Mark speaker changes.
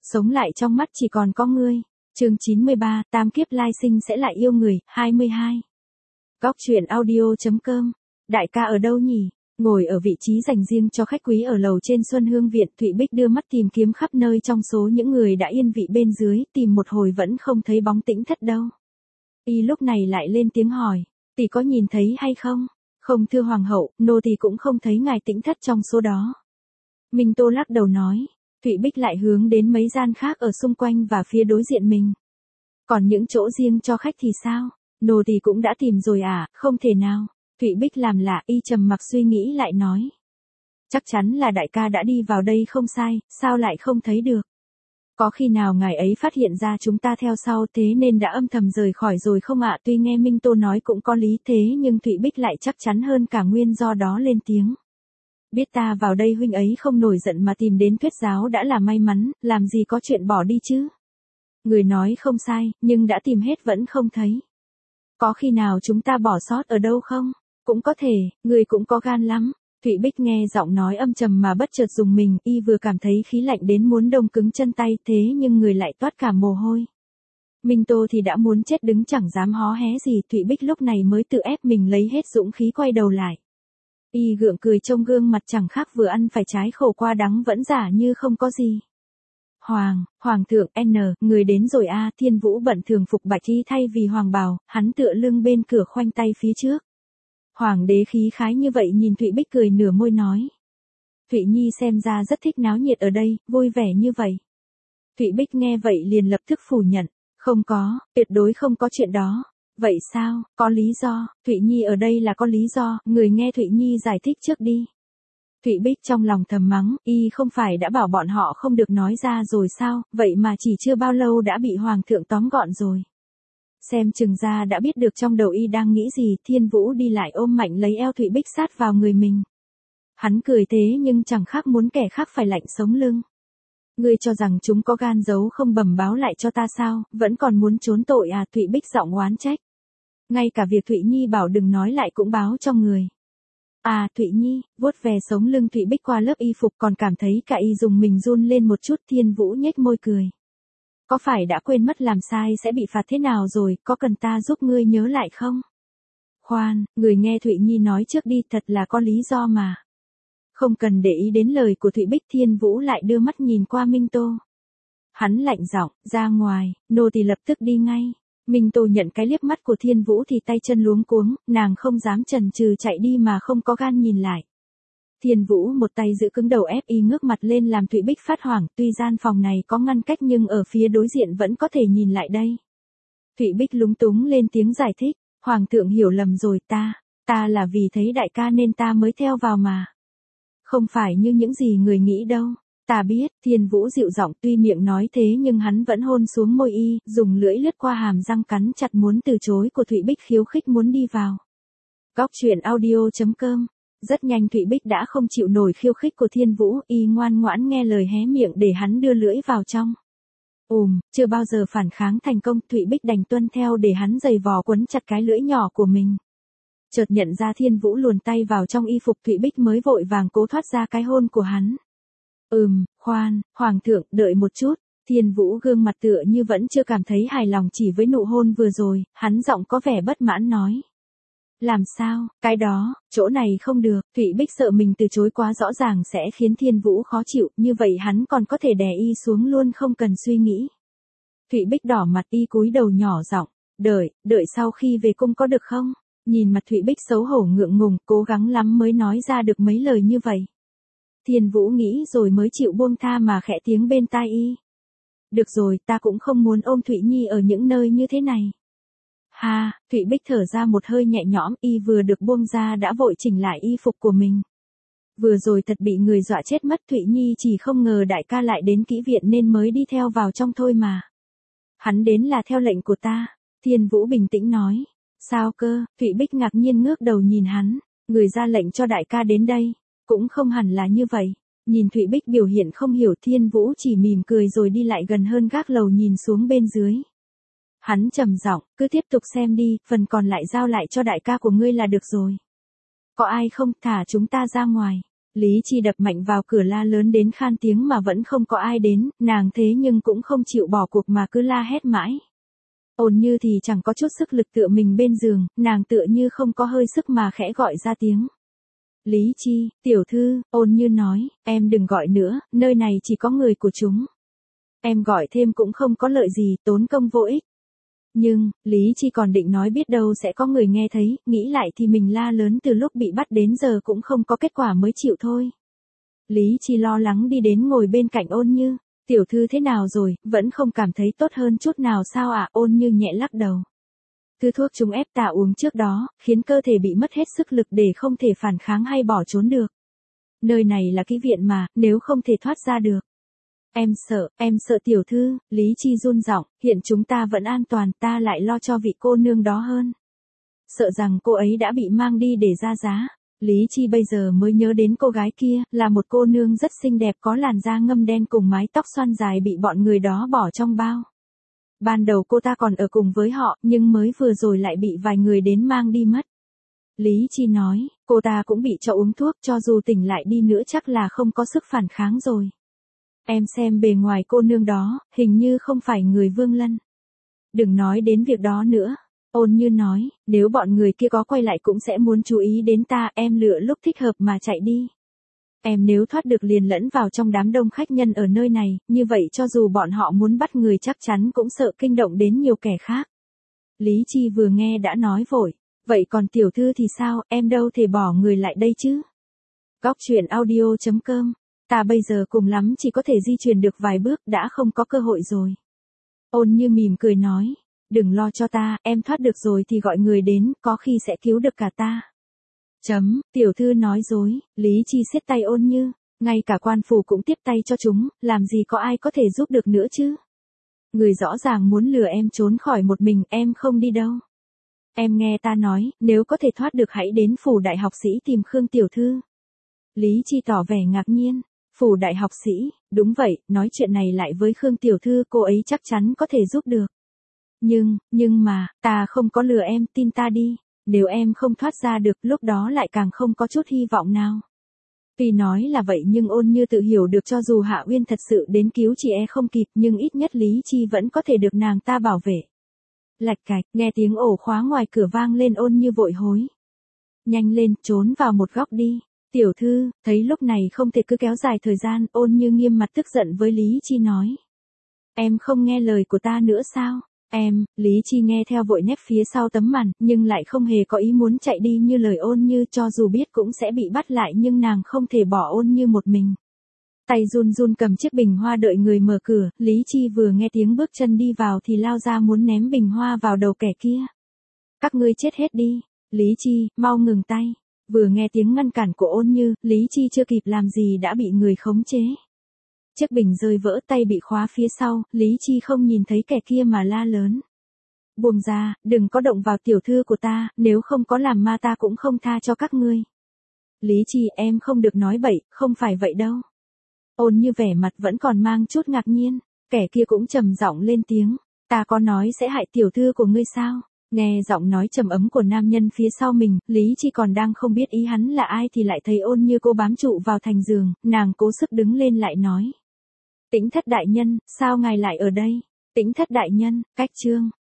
Speaker 1: Sống lại trong mắt chỉ còn có ngươi. Chương 93, tam kiếp lai sinh sẽ lại yêu người, 22. Góc truyện audio.com. Đại ca ở đâu nhỉ? Ngồi ở vị trí dành riêng cho khách quý ở lầu trên Xuân Hương Viện, Thụy Bích đưa mắt tìm kiếm khắp nơi trong số những người đã yên vị bên dưới, tìm một hồi vẫn không thấy bóng Tĩnh Thất đâu. Y lúc này lại lên tiếng hỏi, tỷ có nhìn thấy hay không? Không thưa hoàng hậu, nô tỳ cũng không thấy ngài Tĩnh Thất trong số đó. Minh Tô lắc đầu nói. Thụy Bích lại hướng đến mấy gian khác ở xung quanh và phía đối diện mình. Còn những chỗ riêng cho khách thì sao? Nô tỳ cũng đã tìm rồi à, không thể nào. Thụy Bích làm lạ, y trầm mặc suy nghĩ lại nói. Chắc chắn là đại ca đã đi vào đây không sai, sao lại không thấy được? Có khi nào ngài ấy phát hiện ra chúng ta theo sau thế nên đã âm thầm rời khỏi rồi không ạ? Tuy nghe Minh Tô nói cũng có lý thế nhưng Thụy Bích lại chắc chắn hơn cả nguyên do đó lên tiếng. Biết ta vào đây huynh ấy không nổi giận mà tìm đến thuyết giáo đã là may mắn, làm gì có chuyện bỏ đi chứ. Người nói không sai, nhưng đã tìm hết vẫn không thấy. Có khi nào chúng ta bỏ sót ở đâu không? Cũng có thể, người cũng có gan lắm. Thụy Bích nghe giọng nói âm trầm mà bất chợt rùng mình, y vừa cảm thấy khí lạnh đến muốn đông cứng chân tay thế nhưng người lại toát cả mồ hôi. Minh Tô thì đã muốn chết đứng chẳng dám hó hé gì, Thụy Bích lúc này mới tự ép mình lấy hết dũng khí quay đầu lại. Y gượng cười trông gương mặt chẳng khác vừa ăn phải trái khổ qua đắng vẫn giả như không có gì. Hoàng thượng người đến rồi a. Thiên Vũ bận thường phục bạch y thay vì hoàng bào, hắn tựa lưng bên cửa khoanh tay phía trước. Hoàng đế khí khái như vậy nhìn Thụy Bích cười nửa môi nói. Thụy Nhi xem ra rất thích náo nhiệt ở đây, vui vẻ như vậy. Thụy Bích nghe vậy liền lập tức phủ nhận. Không có, tuyệt đối không có chuyện đó. Vậy sao, có lý do, Thụy Nhi ở đây là có lý do, người nghe Thụy Nhi giải thích trước đi. Thụy Bích trong lòng thầm mắng, y không phải đã bảo bọn họ không được nói ra rồi sao, vậy mà chỉ chưa bao lâu đã bị hoàng thượng tóm gọn rồi. Xem chừng ra đã biết được trong đầu y đang nghĩ gì, Thiên Vũ đi lại ôm mạnh lấy eo Thụy Bích sát vào người mình. Hắn cười thế nhưng chẳng khác muốn kẻ khác phải lạnh sống lưng. Ngươi cho rằng chúng có gan giấu không bẩm báo lại cho ta sao, vẫn còn muốn trốn tội à? Thụy Bích giọng oán trách. Ngay cả việc Thụy Nhi bảo đừng nói lại cũng báo cho người. À, Thụy Nhi, vuốt về sống lưng Thụy Bích qua lớp y phục còn cảm thấy cả y dùng mình run lên một chút. Thiên Vũ nhếch môi cười. Có phải đã quên mất làm sai sẽ bị phạt thế nào rồi, có cần ta giúp ngươi nhớ lại không? Khoan, người nghe Thụy Nhi nói trước đi, thật là có lý do mà. Không cần để ý đến lời của Thụy Bích, Thiên Vũ lại đưa mắt nhìn qua Minh Tô. Hắn lạnh giọng, ra ngoài, nô tỳ lập tức đi ngay. Minh Tô nhận cái liếc mắt của Thiên Vũ thì tay chân luống cuống, nàng không dám chần chừ chạy đi mà không có gan nhìn lại. Thiên Vũ một tay giữ cứng đầu ép y ngước mặt lên làm Thụy Bích phát hoảng, tuy gian phòng này có ngăn cách nhưng ở phía đối diện vẫn có thể nhìn lại đây. Thụy Bích lúng túng lên tiếng giải thích, Hoàng thượng hiểu lầm rồi, ta là vì thấy đại ca nên ta mới theo vào mà. Không phải như những gì người nghĩ đâu. Ta biết, Thiên Vũ dịu giọng, tuy miệng nói thế nhưng hắn vẫn hôn xuống môi y, dùng lưỡi lướt qua hàm răng cắn chặt muốn từ chối của Thụy Bích khiêu khích muốn đi vào. Góc truyện audio.com. Rất nhanh Thụy Bích đã không chịu nổi khiêu khích của Thiên Vũ, y ngoan ngoãn nghe lời hé miệng để hắn đưa lưỡi vào trong. Chưa bao giờ phản kháng thành công, Thụy Bích đành tuân theo để hắn giày vò quấn chặt cái lưỡi nhỏ của mình. Chợt nhận ra Thiên Vũ luồn tay vào trong y phục, Thụy Bích mới vội vàng cố thoát ra cái hôn của hắn. Khoan, Hoàng thượng, đợi một chút. Thiên Vũ gương mặt tựa như vẫn chưa cảm thấy hài lòng chỉ với nụ hôn vừa rồi, hắn giọng có vẻ bất mãn nói. Làm sao, cái đó, chỗ này không được. Thụy Bích sợ mình từ chối quá rõ ràng sẽ khiến Thiên Vũ khó chịu, như vậy hắn còn có thể đè y xuống luôn không cần suy nghĩ. Thụy Bích đỏ mặt, y cúi đầu nhỏ giọng, đợi sau khi về cung có được không? Nhìn mặt Thụy Bích xấu hổ ngượng ngùng, cố gắng lắm mới nói ra được mấy lời như vậy. Thiên Vũ nghĩ rồi mới chịu buông tha mà khẽ tiếng bên tai y. Được rồi, ta cũng không muốn ôm Thụy Nhi ở những nơi như thế này. Ha, Thụy Bích thở ra một hơi nhẹ nhõm, y vừa được buông ra đã vội chỉnh lại y phục của mình. Vừa rồi thật bị người dọa chết mất, Thụy Nhi chỉ không ngờ đại ca lại đến kỹ viện nên mới đi theo vào trong thôi mà. Hắn đến là theo lệnh của ta, Thiên Vũ bình tĩnh nói. Sao cơ? Thụy Bích ngạc nhiên ngước đầu nhìn hắn, người ra lệnh cho đại ca đến đây. Cũng không hẳn là như vậy. Nhìn Thụy Bích biểu hiện không hiểu, Thiên Vũ chỉ mỉm cười rồi đi lại gần hơn gác lầu nhìn xuống bên dưới. Hắn trầm giọng, cứ tiếp tục xem đi, phần còn lại giao lại cho đại ca của ngươi là được rồi. Có ai không, thả chúng ta ra ngoài. Lý Chi đập mạnh vào cửa la lớn đến khan tiếng mà vẫn không có ai đến, nàng thế nhưng cũng không chịu bỏ cuộc mà cứ la hét mãi. Ôn Như thì chẳng có chút sức lực tựa mình bên giường, nàng tựa như không có hơi sức mà khẽ gọi ra tiếng. Lý Chi, tiểu thư, Ôn Như nói, em đừng gọi nữa, nơi này chỉ có người của chúng. Em gọi thêm cũng không có lợi gì, tốn công vô ích. Nhưng, Lý Chi còn định nói biết đâu sẽ có người nghe thấy, nghĩ lại thì mình la lớn từ lúc bị bắt đến giờ cũng không có kết quả mới chịu thôi. Lý Chi lo lắng đi đến ngồi bên cạnh Ôn Như. Tiểu thư thế nào rồi, vẫn không cảm thấy tốt hơn chút nào sao ạ? Ôn Như nhẹ lắc đầu. Thứ thuốc chúng ép ta uống trước đó, khiến cơ thể bị mất hết sức lực để không thể phản kháng hay bỏ trốn được. Nơi này là kỹ viện mà, nếu không thể thoát ra được. Em sợ tiểu thư, Lý Chi run giọng, hiện chúng ta vẫn an toàn, ta lại lo cho vị cô nương đó hơn. Sợ rằng cô ấy đã bị mang đi để ra giá. Lý Chi bây giờ mới nhớ đến cô gái kia, là một cô nương rất xinh đẹp có làn da ngâm đen cùng mái tóc xoăn dài bị bọn người đó bỏ trong bao. Ban đầu cô ta còn ở cùng với họ, nhưng mới vừa rồi lại bị vài người đến mang đi mất. Lý Chi nói, cô ta cũng bị cho uống thuốc, cho dù tỉnh lại đi nữa chắc là không có sức phản kháng rồi. Em xem bề ngoài cô nương đó, hình như không phải người Vương Lân. Đừng nói đến việc đó nữa. Ôn Như nói, nếu bọn người kia có quay lại cũng sẽ muốn chú ý đến ta, em lựa lúc thích hợp mà chạy đi. Em nếu thoát được liền lẫn vào trong đám đông khách nhân ở nơi này, như vậy cho dù bọn họ muốn bắt người chắc chắn cũng sợ kinh động đến nhiều kẻ khác. Lý Chi vừa nghe đã nói vội, vậy còn tiểu thư thì sao, em đâu thể bỏ người lại đây chứ. Góc truyện audio.com, ta bây giờ cùng lắm chỉ có thể di chuyển được vài bước, đã không có cơ hội rồi. Ôn Như mỉm cười nói. Đừng lo cho ta, em thoát được rồi thì gọi người đến, có khi sẽ cứu được cả ta. Tiểu thư nói dối, Lý Chi siết tay Ôn Như, ngay cả quan phủ cũng tiếp tay cho chúng, làm gì có ai có thể giúp được nữa chứ. Người rõ ràng muốn lừa em trốn khỏi một mình, em không đi đâu. Em nghe ta nói, nếu có thể thoát được hãy đến phủ đại học sĩ tìm Khương tiểu thư. Lý Chi tỏ vẻ ngạc nhiên, phủ đại học sĩ, đúng vậy, nói chuyện này lại với Khương tiểu thư, cô ấy chắc chắn có thể giúp được. Nhưng mà, ta không có lừa em, tin ta đi, nếu em không thoát ra được, lúc đó lại càng không có chút hy vọng nào. Tuy nói là vậy nhưng Ôn Như tự hiểu được cho dù Hạ Uyên thật sự đến cứu chị không kịp nhưng ít nhất Lý Chi vẫn có thể được nàng ta bảo vệ. Lạch cạch, nghe tiếng ổ khóa ngoài cửa vang lên Ôn Như vội hối. Nhanh lên, trốn vào một góc đi. Tiểu thư, thấy lúc này không thể cứ kéo dài thời gian, Ôn Như nghiêm mặt tức giận với Lý Chi nói. Em không nghe lời của ta nữa sao? Lý Chi nghe theo vội nép phía sau tấm màn, nhưng lại không hề có ý muốn chạy đi như lời Ôn Như, cho dù biết cũng sẽ bị bắt lại nhưng nàng không thể bỏ Ôn Như một mình. Tay run run cầm chiếc bình hoa đợi người mở cửa, Lý Chi vừa nghe tiếng bước chân đi vào thì lao ra muốn ném bình hoa vào đầu kẻ kia. Các ngươi chết hết đi, Lý Chi, mau ngừng tay. Vừa nghe tiếng ngăn cản của Ôn Như, Lý Chi chưa kịp làm gì đã bị người khống chế. Chiếc bình rơi vỡ, tay bị khóa phía sau, Lý Chi không nhìn thấy kẻ kia mà la lớn. Buông ra, đừng có động vào tiểu thư của ta, nếu không có làm ma ta cũng không tha cho các ngươi. Lý Chi, em không được nói bậy, không phải vậy đâu. Ôn Như vẻ mặt vẫn còn mang chút ngạc nhiên, kẻ kia cũng trầm giọng lên tiếng, ta có nói sẽ hại tiểu thư của ngươi sao? Nghe giọng nói trầm ấm của nam nhân phía sau mình, Lý Chi còn đang không biết ý hắn là ai thì lại thấy Ôn Như cô bám trụ vào thành giường, nàng cố sức đứng lên lại nói. Tĩnh Thất đại nhân, sao ngài lại ở đây? Tĩnh Thất đại nhân, cách chương.